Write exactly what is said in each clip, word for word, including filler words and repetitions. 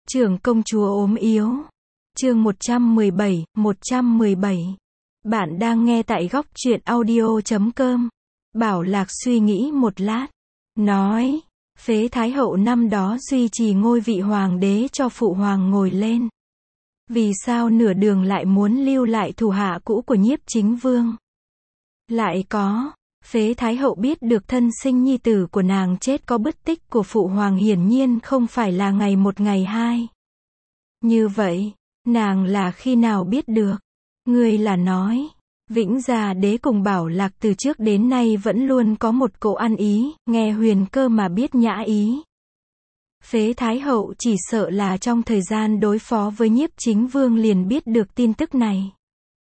Trưởng công chúa ốm yếu. Chương một trăm mười bảy, một trăm mười bảy. Bạn đang nghe tại góc truyện audio chấm com. Bảo Lạc suy nghĩ một lát, nói, Phế Thái Hậu năm đó duy trì ngôi vị hoàng đế cho phụ hoàng ngồi lên. Vì sao nửa đường lại muốn lưu lại thủ hạ cũ của Nhiếp Chính Vương? Lại có, Phế Thái Hậu biết được thân sinh nhi tử của nàng chết có bứt tích của phụ hoàng hiển nhiên không phải là ngày một ngày hai. Như vậy, nàng là khi nào biết được? Ngươi là nói, Vĩnh Gia Đế cùng Bảo Lạc từ trước đến nay vẫn luôn có một cỗ ăn ý, nghe huyền cơ mà biết nhã ý. Phế Thái Hậu chỉ sợ là trong thời gian đối phó với Nhiếp Chính Vương liền biết được tin tức này.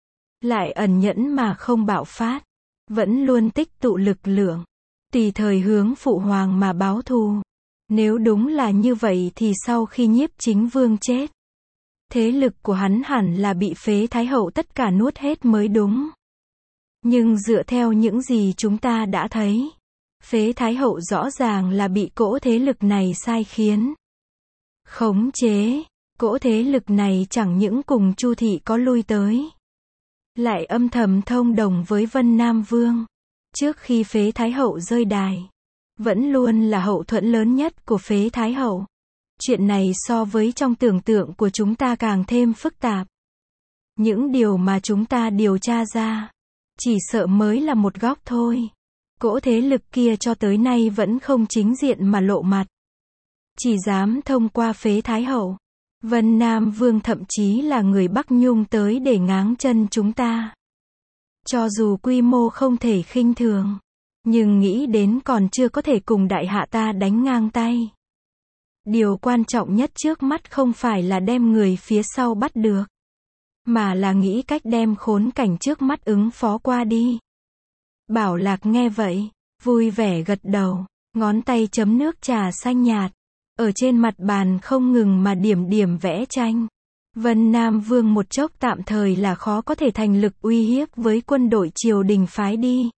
Lại ẩn nhẫn mà không bạo phát, vẫn luôn tích tụ lực lượng, tùy thời hướng phụ hoàng mà báo thù. Nếu đúng là như vậy thì sau khi Nhiếp Chính Vương chết, thế lực của hắn hẳn là bị Phế Thái Hậu tất cả nuốt hết mới đúng. Nhưng dựa theo những gì chúng ta đã thấy, Phế Thái Hậu rõ ràng là bị cỗ thế lực này sai khiến, khống chế. Cỗ thế lực này chẳng những cùng Chu thị có lui tới, lại âm thầm thông đồng với Vân Nam Vương. Trước khi Phế Thái Hậu rơi đài, vẫn luôn là hậu thuẫn lớn nhất của Phế Thái Hậu. Chuyện này so với trong tưởng tượng của chúng ta càng thêm phức tạp. Những điều mà chúng ta điều tra ra, chỉ sợ mới là một góc thôi. Cỗ thế lực kia cho tới nay vẫn không chính diện mà lộ mặt, chỉ dám thông qua Phế Thái Hậu. Vân Nam Vương thậm chí là người Bắc Nhung tới để ngáng chân chúng ta. Cho dù quy mô không thể khinh thường, nhưng nghĩ đến còn chưa có thể cùng đại hạ ta đánh ngang tay. Điều quan trọng nhất trước mắt không phải là đem người phía sau bắt được, mà là nghĩ cách đem khốn cảnh trước mắt ứng phó qua đi. Bảo Lạc nghe vậy, vui vẻ gật đầu, ngón tay chấm nước trà xanh nhạt, ở trên mặt bàn không ngừng mà điểm điểm vẽ tranh. Vân Nam Vương một chốc tạm thời là khó có thể thành lực uy hiếp với quân đội triều đình phái đi.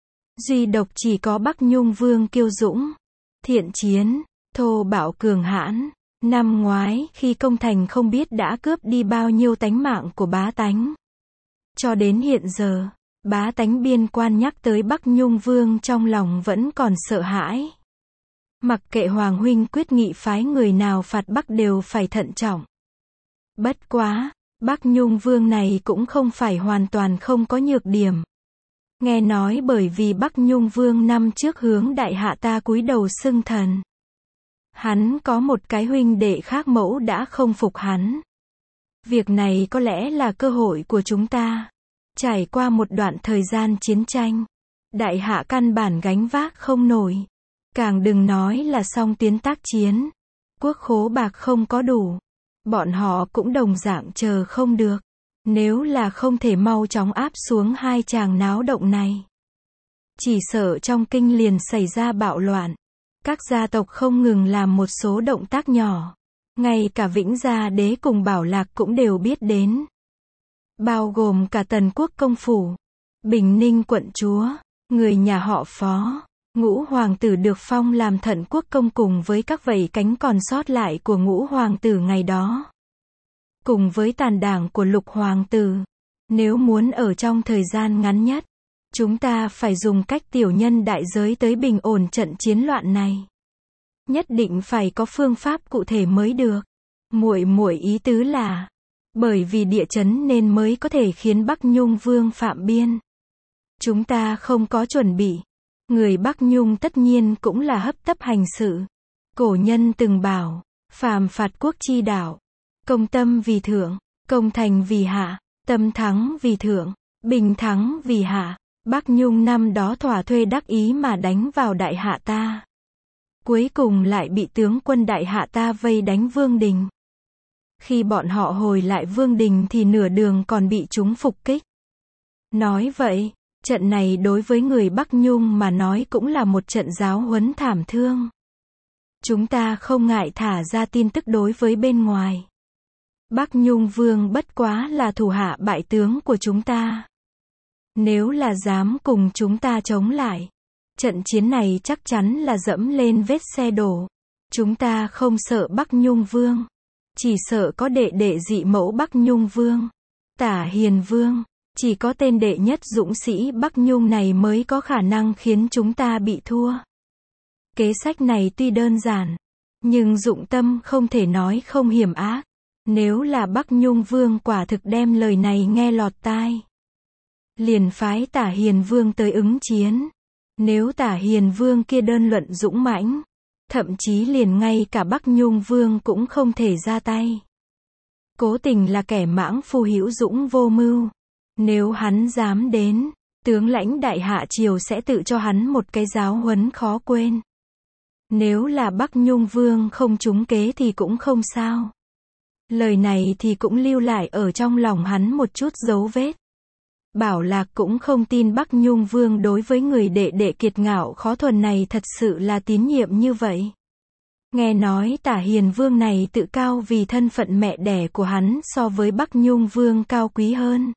Duy độc chỉ có Bắc Nhung Vương kiêu dũng, thiện chiến, thô bạo cường hãn. Năm ngoái khi công thành không biết đã cướp đi bao nhiêu tánh mạng của bá tánh. Cho đến hiện giờ, bá tánh biên quan nhắc tới Bắc Nhung Vương trong lòng vẫn còn sợ hãi. Mặc kệ Hoàng huynh quyết nghị phái người nào phạt Bắc đều phải thận trọng. Bất quá, Bắc Nhung Vương này cũng không phải hoàn toàn không có nhược điểm. Nghe nói bởi vì Bắc Nhung Vương năm trước hướng đại hạ ta cúi đầu xưng thần, hắn có một cái huynh đệ khác mẫu đã không phục hắn. Việc này có lẽ là cơ hội của chúng ta. Trải qua một đoạn thời gian chiến tranh, đại hạ căn bản gánh vác không nổi. Càng đừng nói là song tiến tác chiến. Quốc khố bạc không có đủ. Bọn họ cũng đồng dạng chờ không được. Nếu là không thể mau chóng áp xuống hai chàng náo động này, chỉ sợ trong kinh liền xảy ra bạo loạn. Các gia tộc không ngừng làm một số động tác nhỏ. Ngay cả Vĩnh Gia Đế cùng Bảo Lạc cũng đều biết đến. Bao gồm cả Tần Quốc công phủ, Bình Ninh quận chúa, người nhà họ Phó, Ngũ hoàng tử được phong làm Thận Quốc công cùng với các vảy cánh còn sót lại của Ngũ hoàng tử ngày đó. Cùng với tàn đảng của Lục hoàng tử. Nếu muốn ở trong thời gian ngắn nhất, chúng ta phải dùng cách tiểu nhân đại giới tới bình ổn trận chiến loạn này. Nhất định phải có phương pháp cụ thể mới được. Muội muội ý tứ là, bởi vì địa chấn nên mới có thể khiến Bắc Nhung Vương phạm biên. Chúng ta không có chuẩn bị. Người Bắc Nhung tất nhiên cũng là hấp tấp hành sự. Cổ nhân từng bảo, phàm phạt quốc chi đạo, công tâm vì thượng, công thành vì hạ, tâm thắng vì thượng, bình thắng vì hạ. Bắc Nhung năm đó thỏa thuê đắc ý mà đánh vào đại hạ ta. Cuối cùng lại bị tướng quân đại hạ ta vây đánh Vương Đình. Khi bọn họ hồi lại Vương Đình thì nửa đường còn bị chúng phục kích. Nói vậy, trận này đối với người Bắc Nhung mà nói cũng là một trận giáo huấn thảm thương. Chúng ta không ngại thả ra tin tức đối với bên ngoài. Bắc Nhung Vương bất quá là thủ hạ bại tướng của chúng ta. Nếu là dám cùng chúng ta chống lại, trận chiến này chắc chắn là dẫm lên vết xe đổ. Chúng ta không sợ Bắc Nhung Vương. chỉ sợ có đệ đệ dị mẫu Bắc Nhung Vương, Tả Hiền Vương. Chỉ có tên đệ nhất dũng sĩ Bắc Nhung này mới có khả năng khiến chúng ta bị thua. Kế sách này tuy đơn giản, nhưng dụng tâm không thể nói không hiểm ác. Nếu là Bắc Nhung Vương quả thực đem lời này nghe lọt tai, liền phái Tả Hiền Vương tới ứng chiến. Nếu Tả Hiền Vương kia đơn luận dũng mãnh, thậm chí liền ngay cả Bắc Nhung Vương cũng không thể ra tay. Cố Tình là kẻ mãng phu hữu dũng vô mưu. Nếu hắn dám đến, tướng lãnh đại hạ triều sẽ tự cho hắn một cái giáo huấn khó quên. Nếu là Bắc Nhung Vương không trúng kế thì cũng không sao. Lời này thì cũng lưu lại ở trong lòng hắn một chút dấu vết. Bảo Lạc cũng không tin Bắc Nhung Vương đối với người đệ đệ kiệt ngạo khó thuần này thật sự là tín nhiệm như vậy. Nghe nói Tả Hiền Vương này tự cao vì thân phận mẹ đẻ của hắn so với Bắc Nhung Vương cao quý hơn.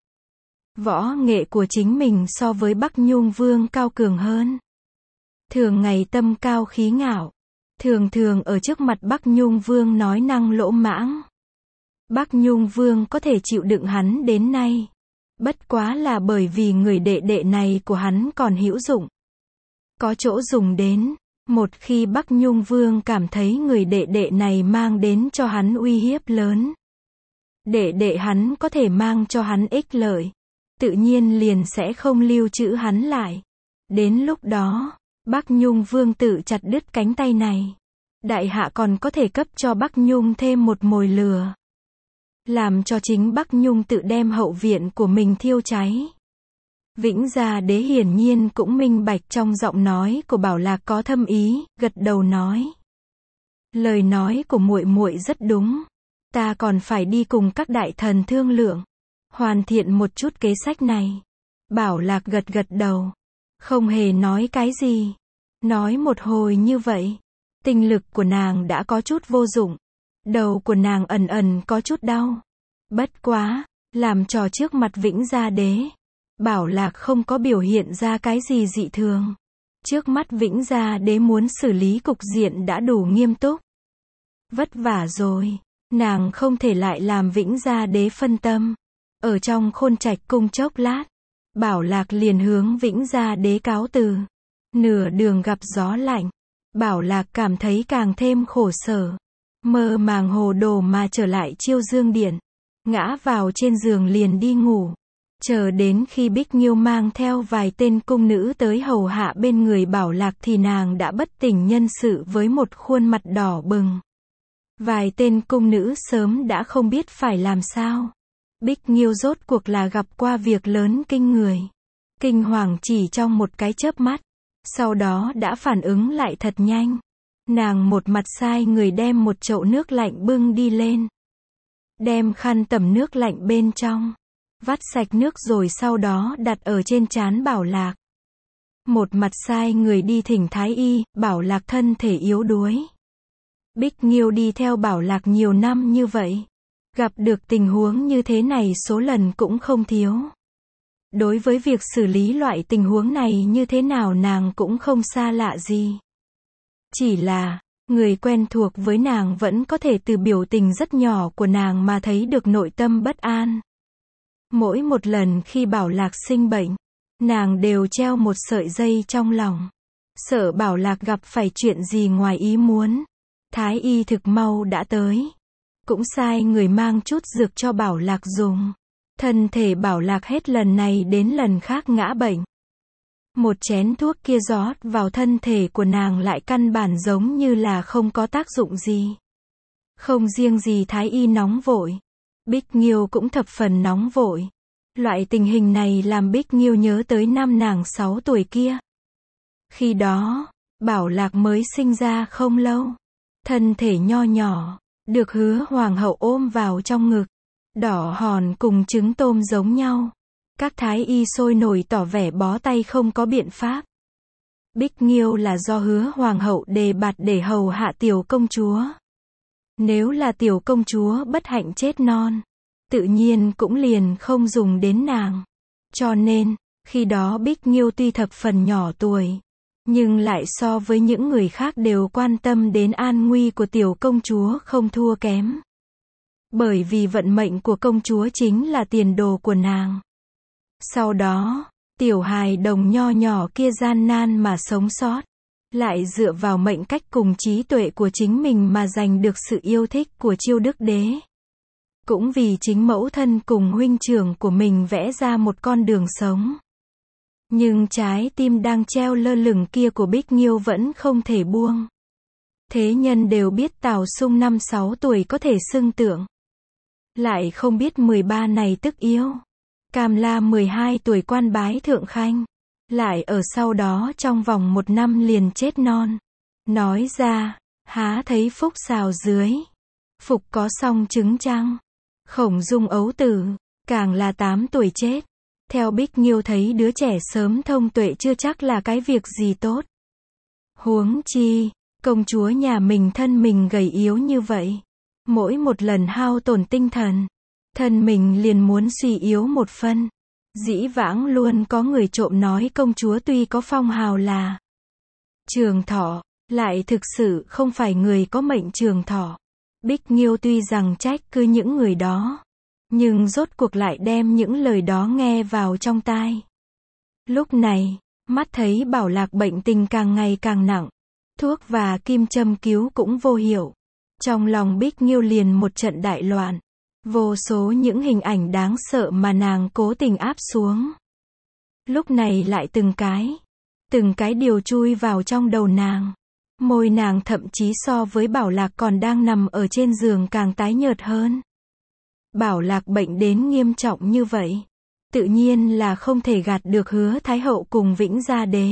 Võ nghệ của chính mình so với Bắc Nhung Vương cao cường hơn. Thường ngày tâm cao khí ngạo. Thường thường ở trước mặt Bắc Nhung Vương nói năng lỗ mãng. Bắc Nhung Vương có thể chịu đựng hắn đến nay. Bất quá là bởi vì người đệ đệ này của hắn còn hữu dụng. Có chỗ dùng đến. Một khi Bắc Nhung Vương cảm thấy người đệ đệ này mang đến cho hắn uy hiếp lớn. Đệ đệ hắn có thể mang cho hắn ích lợi. Tự nhiên liền sẽ không lưu trữ hắn lại. Đến lúc đó, Bắc Nhung Vương tự chặt đứt cánh tay này. Đại hạ còn có thể cấp cho Bắc Nhung thêm một mồi lửa. Làm cho chính Bắc Nhung tự đem hậu viện của mình thiêu cháy. Vĩnh Gia Đế hiển nhiên cũng minh bạch trong giọng nói của Bảo Lạc có thâm ý, gật đầu nói. Lời nói của muội muội rất đúng. Ta còn phải đi cùng các đại thần thương lượng. Hoàn thiện một chút kế sách này. Bảo Lạc gật gật đầu. Không hề nói cái gì. Nói một hồi như vậy. Tinh lực của nàng đã có chút vô dụng. Đầu của nàng ẩn ẩn có chút đau. Bất quá, làm trò trước mặt Vĩnh Gia Đế. Bảo Lạc không có biểu hiện ra cái gì dị thường. Trước mắt Vĩnh Gia Đế muốn xử lý cục diện đã đủ nghiêm túc. Vất vả rồi. Nàng không thể lại làm Vĩnh Gia Đế phân tâm. Ở trong Khôn Trạch cung chốc lát, Bảo Lạc liền hướng Vĩnh Gia Đế cáo từ. Nửa đường gặp gió lạnh, Bảo Lạc cảm thấy càng thêm khổ sở. Mơ màng hồ đồ mà trở lại Chiêu Dương Điện. Ngã vào trên giường liền đi ngủ. Chờ đến khi Bích Nghiêu mang theo vài tên cung nữ tới hầu hạ bên người Bảo Lạc thì nàng đã bất tỉnh nhân sự với một khuôn mặt đỏ bừng. Vài tên cung nữ sớm đã không biết phải làm sao. Bích Nghiêu rốt cuộc là gặp qua việc lớn kinh người. Kinh hoàng chỉ trong một cái chớp mắt. Sau đó đã phản ứng lại thật nhanh. Nàng một mặt sai người đem một chậu nước lạnh bưng đi lên. Đem khăn tẩm nước lạnh bên trong. Vắt sạch nước rồi sau đó đặt ở trên trán Bảo Lạc. Một mặt sai người đi thỉnh Thái Y, Bảo Lạc thân thể yếu đuối. Bích Nghiêu đi theo Bảo Lạc nhiều năm như vậy. Gặp được tình huống như thế này số lần cũng không thiếu. Đối với việc xử lý loại tình huống này như thế nào nàng cũng không xa lạ gì. Chỉ là, người quen thuộc với nàng vẫn có thể từ biểu tình rất nhỏ của nàng mà thấy được nội tâm bất an. Mỗi một lần khi Bảo Lạc sinh bệnh, nàng đều treo một sợi dây trong lòng. Sợ Bảo Lạc gặp phải chuyện gì ngoài ý muốn. Thái Y thực mau đã tới. Cũng sai người mang chút dược cho Bảo Lạc dùng. Thân thể Bảo Lạc hết lần này đến lần khác ngã bệnh. Một chén thuốc kia rót vào thân thể của nàng lại căn bản giống như là không có tác dụng gì. Không riêng gì Thái Y nóng vội. Bích Nghiêu cũng thập phần nóng vội. Loại tình hình này làm Bích Nghiêu nhớ tới năm nàng sáu tuổi kia. Khi đó, Bảo Lạc mới sinh ra không lâu. Thân thể nho nhỏ, được Hứa Hoàng hậu ôm vào trong ngực. Đỏ hòn cùng trứng tôm giống nhau. Các thái y sôi nổi tỏ vẻ bó tay không có biện pháp. Bích Nghiêu là do Hứa Hoàng hậu đề bạt để hầu hạ tiểu công chúa. Nếu là tiểu công chúa bất hạnh chết non, tự nhiên cũng liền không dùng đến nàng. Cho nên, khi đó Bích Nghiêu tuy thập phần nhỏ tuổi, nhưng lại so với những người khác đều quan tâm đến an nguy của tiểu công chúa không thua kém. Bởi vì vận mệnh của công chúa chính là tiền đồ của nàng. Sau đó, tiểu hài đồng nho nhỏ kia gian nan mà sống sót, lại dựa vào mệnh cách cùng trí tuệ của chính mình mà giành được sự yêu thích của Chiêu Đức Đế. Cũng vì chính mẫu thân cùng huynh trưởng của mình vẽ ra một con đường sống. Nhưng trái tim đang treo lơ lửng kia của Bích Nghiêu vẫn không thể buông. Thế nhân đều biết Tào Sung năm sáu tuổi có thể xưng tượng. Lại không biết mười ba này tức yếu. Cam La mười hai tuổi quan bái thượng khanh. Lại ở sau đó trong vòng một năm liền chết non. Nói ra, há thấy phúc xào dưới. Phục có song trứng trăng. Khổng Dung ấu tử, càng là tám tuổi chết. Theo Bích Nghiêu thấy đứa trẻ sớm thông tuệ chưa chắc là cái việc gì tốt. Huống chi, công chúa nhà mình thân mình gầy yếu như vậy. Mỗi một lần hao tổn tinh thần, thân mình liền muốn suy yếu một phân. Dĩ vãng luôn có người trộm nói công chúa tuy có phong hào là trường thọ, lại thực sự không phải người có mệnh trường thọ. Bích Nghiêu tuy rằng trách cứ những người đó, nhưng rốt cuộc lại đem những lời đó nghe vào trong tai. Lúc này, mắt thấy Bảo Lạc bệnh tình càng ngày càng nặng, thuốc và kim châm cứu cũng vô hiệu. Trong lòng Bích Nghiêu liền một trận đại loạn. Vô số những hình ảnh đáng sợ mà nàng cố tình áp xuống. Lúc này lại từng cái, từng cái điều chui vào trong đầu nàng. Môi nàng thậm chí so với Bảo Lạc còn đang nằm ở trên giường càng tái nhợt hơn. Bảo Lạc bệnh đến nghiêm trọng như vậy, tự nhiên là không thể gạt được Hứa Thái Hậu cùng Vĩnh Gia Đế.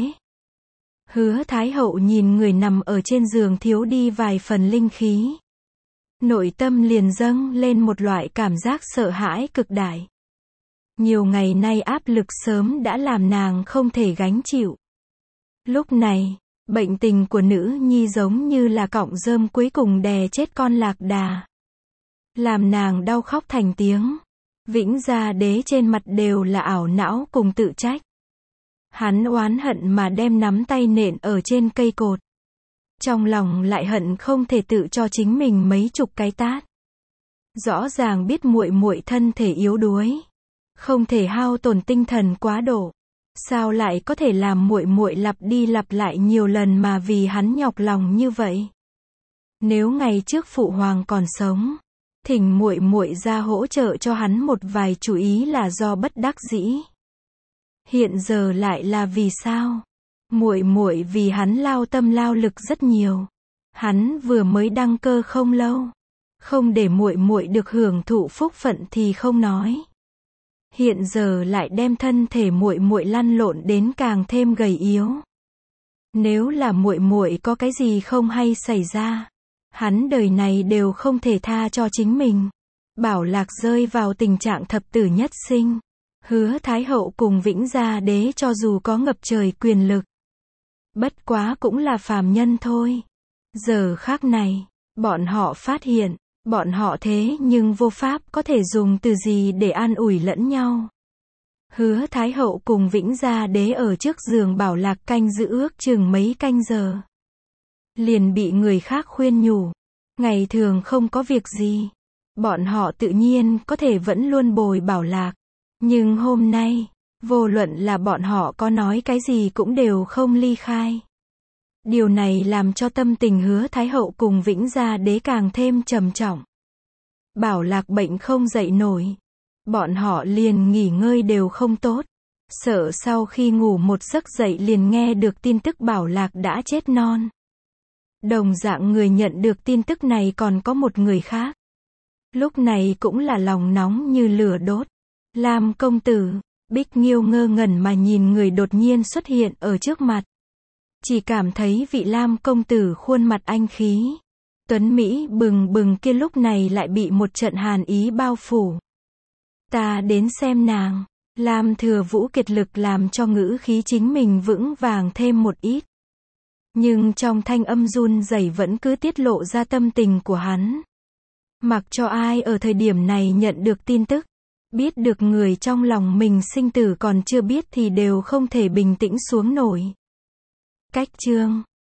Hứa Thái Hậu nhìn người nằm ở trên giường thiếu đi vài phần linh khí. Nội tâm liền dâng lên một loại cảm giác sợ hãi cực đại. Nhiều ngày nay áp lực sớm đã làm nàng không thể gánh chịu. Lúc này, bệnh tình của nữ nhi giống như là cọng rơm cuối cùng đè chết con lạc đà. Làm nàng đau khóc thành tiếng. Vĩnh Gia Đế trên mặt đều là ảo não cùng tự trách. Hắn oán hận mà đem nắm tay nện ở trên cây cột. Trong lòng lại hận không thể tự cho chính mình mấy chục cái tát. Rõ ràng biết muội muội thân thể yếu đuối, không thể hao tổn tinh thần quá độ, sao lại có thể làm muội muội lặp đi lặp lại nhiều lần mà vì hắn nhọc lòng như vậy? Nếu ngày trước phụ hoàng còn sống, thỉnh muội muội ra hỗ trợ cho hắn một vài chú ý là do bất đắc dĩ. Hiện giờ lại là vì sao? Muội muội vì hắn lao tâm lao lực rất nhiều. Hắn vừa mới đăng cơ không lâu, không để muội muội được hưởng thụ phúc phận thì không nói. Hiện giờ lại đem thân thể muội muội lăn lộn đến càng thêm gầy yếu. Nếu là muội muội có cái gì không hay xảy ra, hắn đời này đều không thể tha cho chính mình. Bảo Lạc rơi vào tình trạng thập tử nhất sinh. Hứa Thái Hậu cùng Vĩnh Gia Đế cho dù có ngập trời quyền lực, bất quá cũng là phàm nhân thôi. Giờ khác này, bọn họ phát hiện, bọn họ thế nhưng vô pháp có thể dùng từ gì để an ủi lẫn nhau. Hứa Thái Hậu cùng Vĩnh Gia Đế ở trước giường Bảo Lạc canh giữ ước chừng mấy canh giờ. Liền bị người khác khuyên nhủ. Ngày thường không có việc gì, bọn họ tự nhiên có thể vẫn luôn bồi Bảo Lạc. Nhưng hôm nay, vô luận là bọn họ có nói cái gì cũng đều không ly khai. Điều này làm cho tâm tình Hứa Thái Hậu cùng Vĩnh Gia Đế càng thêm trầm trọng. Bảo Lạc bệnh không dậy nổi. Bọn họ liền nghỉ ngơi đều không tốt. Sợ sau khi ngủ một giấc dậy liền nghe được tin tức Bảo Lạc đã chết non. Đồng dạng người nhận được tin tức này còn có một người khác. Lúc này cũng là lòng nóng như lửa đốt. Lam công tử. Bích Nghiêu ngơ ngẩn mà nhìn người đột nhiên xuất hiện ở trước mặt. Chỉ cảm thấy vị Lam công tử khuôn mặt anh khí, tuấn Mỹ bừng bừng kia lúc này lại bị một trận hàn ý bao phủ. Ta đến xem nàng. Lam Thừa Vũ kiệt lực làm cho ngữ khí chính mình vững vàng thêm một ít. Nhưng trong thanh âm run rẩy vẫn cứ tiết lộ ra tâm tình của hắn. Mặc cho ai ở thời điểm này nhận được tin tức, biết được người trong lòng mình sinh tử còn chưa biết thì đều không thể bình tĩnh xuống nổi. Cách chương